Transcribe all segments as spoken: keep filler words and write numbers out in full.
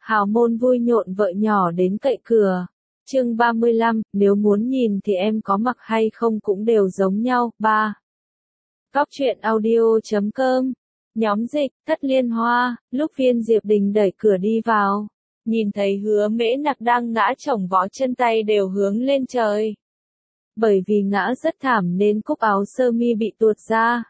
hào môn vui nhộn vợ nhỏ đến cậy cửa. Chương ba mươi lăm, nếu muốn nhìn thì em có mặc hay không cũng đều giống nhau. ba. Góc truyện audio chấm com. Nhóm dịch, Thất Liên Hoa, lúc Viên Diệp Đình đẩy cửa đi vào, nhìn thấy Hứa Mễ Nặc đang ngã chồng vó, chân tay đều hướng lên trời. Bởi vì ngã rất thảm nên cúc áo sơ mi bị tuột ra,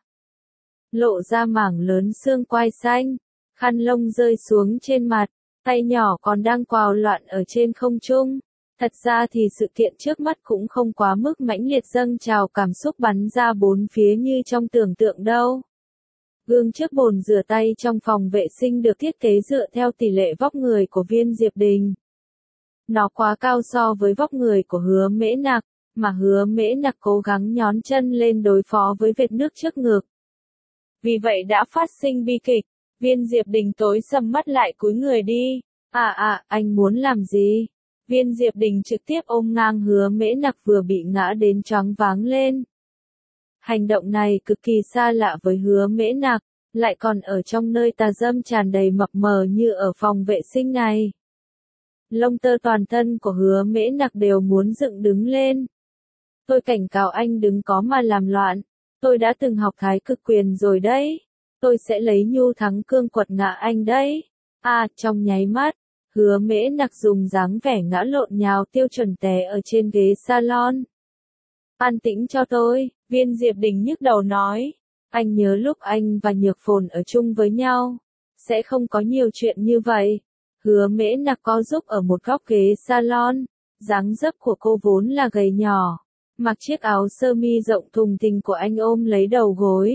lộ ra mảng lớn xương quai xanh, khăn lông rơi xuống trên mặt, tay nhỏ còn đang quào loạn ở trên không trung. Thật ra thì sự kiện trước mắt cũng không quá mức mãnh liệt dâng trào cảm xúc bắn ra bốn phía như trong tưởng tượng đâu. Gương trước bồn rửa tay trong phòng vệ sinh được thiết kế dựa theo tỷ lệ vóc người của Viên Diệp Đình. Nó quá cao so với vóc người của Hứa Mễ Nặc, mà Hứa Mễ Nặc cố gắng nhón chân lên đối phó với vệt nước trước ngực. Vì vậy đã phát sinh bi kịch, Viên Diệp Đình tối sầm mắt lại cúi người đi. À à, anh muốn làm gì? Viên Diệp Đình trực tiếp ôm ngang Hứa Mễ Nặc vừa bị ngã đến choáng váng lên. Hành động này cực kỳ xa lạ với Hứa Mễ Nặc, lại còn ở trong nơi tà dâm tràn đầy mập mờ như ở phòng vệ sinh này. Lông tơ toàn thân của Hứa Mễ Nặc đều muốn dựng đứng lên. Tôi cảnh cáo anh đừng có mà làm loạn, tôi đã từng học thái cực quyền rồi đấy, tôi sẽ lấy nhu thắng cương quật ngã anh đấy. À, trong nháy mắt, Hứa Mễ Nặc dùng dáng vẻ ngã lộn nhào tiêu chuẩn té ở trên ghế salon. An tĩnh cho tôi, Viên Diệp Đình nhức đầu nói. Anh nhớ lúc anh và Nhược Phồn ở chung với nhau, sẽ không có nhiều chuyện như vậy. Hứa Mễ Nặc co giúp ở một góc ghế salon, dáng dấp của cô vốn là gầy nhỏ, mặc chiếc áo sơ mi rộng thùng thình của anh ôm lấy đầu gối.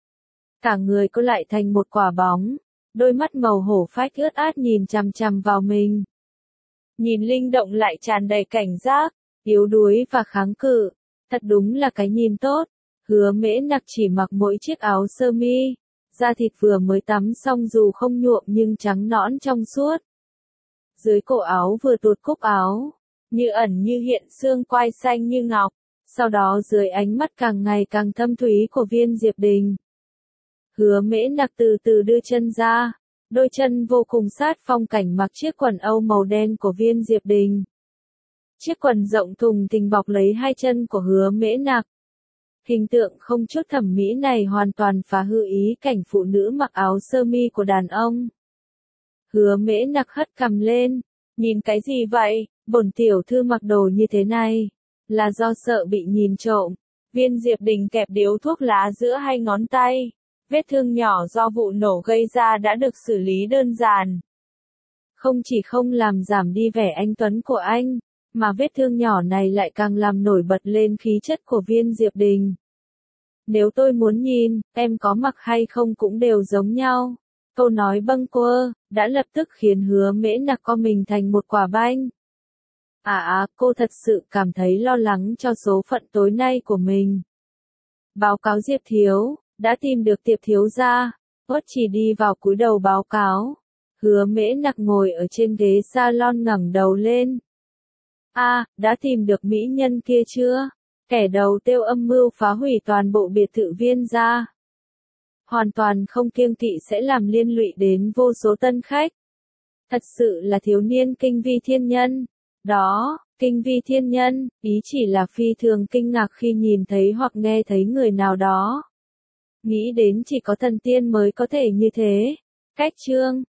Cả người cô lại thành một quả bóng, đôi mắt màu hổ phách ướt át nhìn chằm chằm vào mình. Nhìn linh động lại tràn đầy cảnh giác, yếu đuối và kháng cự, thật đúng là cái nhìn tốt. Hứa Mễ Nặc chỉ mặc mỗi chiếc áo sơ mi, da thịt vừa mới tắm xong dù không nhuộm nhưng trắng nõn trong suốt. Dưới cổ áo vừa tuột cúc áo, như ẩn như hiện xương quai xanh như ngọc, sau đó dưới ánh mắt càng ngày càng thâm thúy của Viên Diệp Đình. Hứa Mễ Nặc từ từ đưa chân ra, đôi chân vô cùng sát phong cảnh mặc chiếc quần âu màu đen của Viên Diệp Đình. Chiếc quần rộng thùng thình bọc lấy hai chân của Hứa Mễ Nặc. Hình tượng không chút thẩm mỹ này hoàn toàn phá hư ý cảnh phụ nữ mặc áo sơ mi của đàn ông. Hứa Mễ Nặc hất cằm lên, nhìn cái gì vậy, bổn tiểu thư mặc đồ như thế này, là do sợ bị nhìn trộm. Viên Diệp Đình kẹp điếu thuốc lá giữa hai ngón tay, vết thương nhỏ do vụ nổ gây ra đã được xử lý đơn giản. Không chỉ không làm giảm đi vẻ anh tuấn của anh, mà vết thương nhỏ này lại càng làm nổi bật lên khí chất của Viên Diệp Đình. Nếu tôi muốn nhìn, em có mặc hay không cũng đều giống nhau. Câu nói bâng quơ, đã lập tức khiến Hứa Mễ Nặc co mình thành một quả banh. À à, cô thật sự cảm thấy lo lắng cho số phận tối nay của mình. Báo cáo Diệp Thiếu, đã tìm được Tiệp Thiếu gia. Uất chỉ đi vào cúi đầu báo cáo. Hứa Mễ Nặc ngồi ở trên ghế salon ngẩng đầu lên. À, đã tìm được mỹ nhân kia chưa? Kẻ đầu tiêu âm mưu phá hủy toàn bộ biệt thự Viên gia. Hoàn toàn không kiêng kỵ sẽ làm liên lụy đến vô số tân khách. Thật sự là thiếu niên kinh vi thiên nhân. Đó, kinh vi thiên nhân, ý chỉ là phi thường kinh ngạc khi nhìn thấy hoặc nghe thấy người nào đó. Nghĩ đến chỉ có thần tiên mới có thể như thế. Cách chương,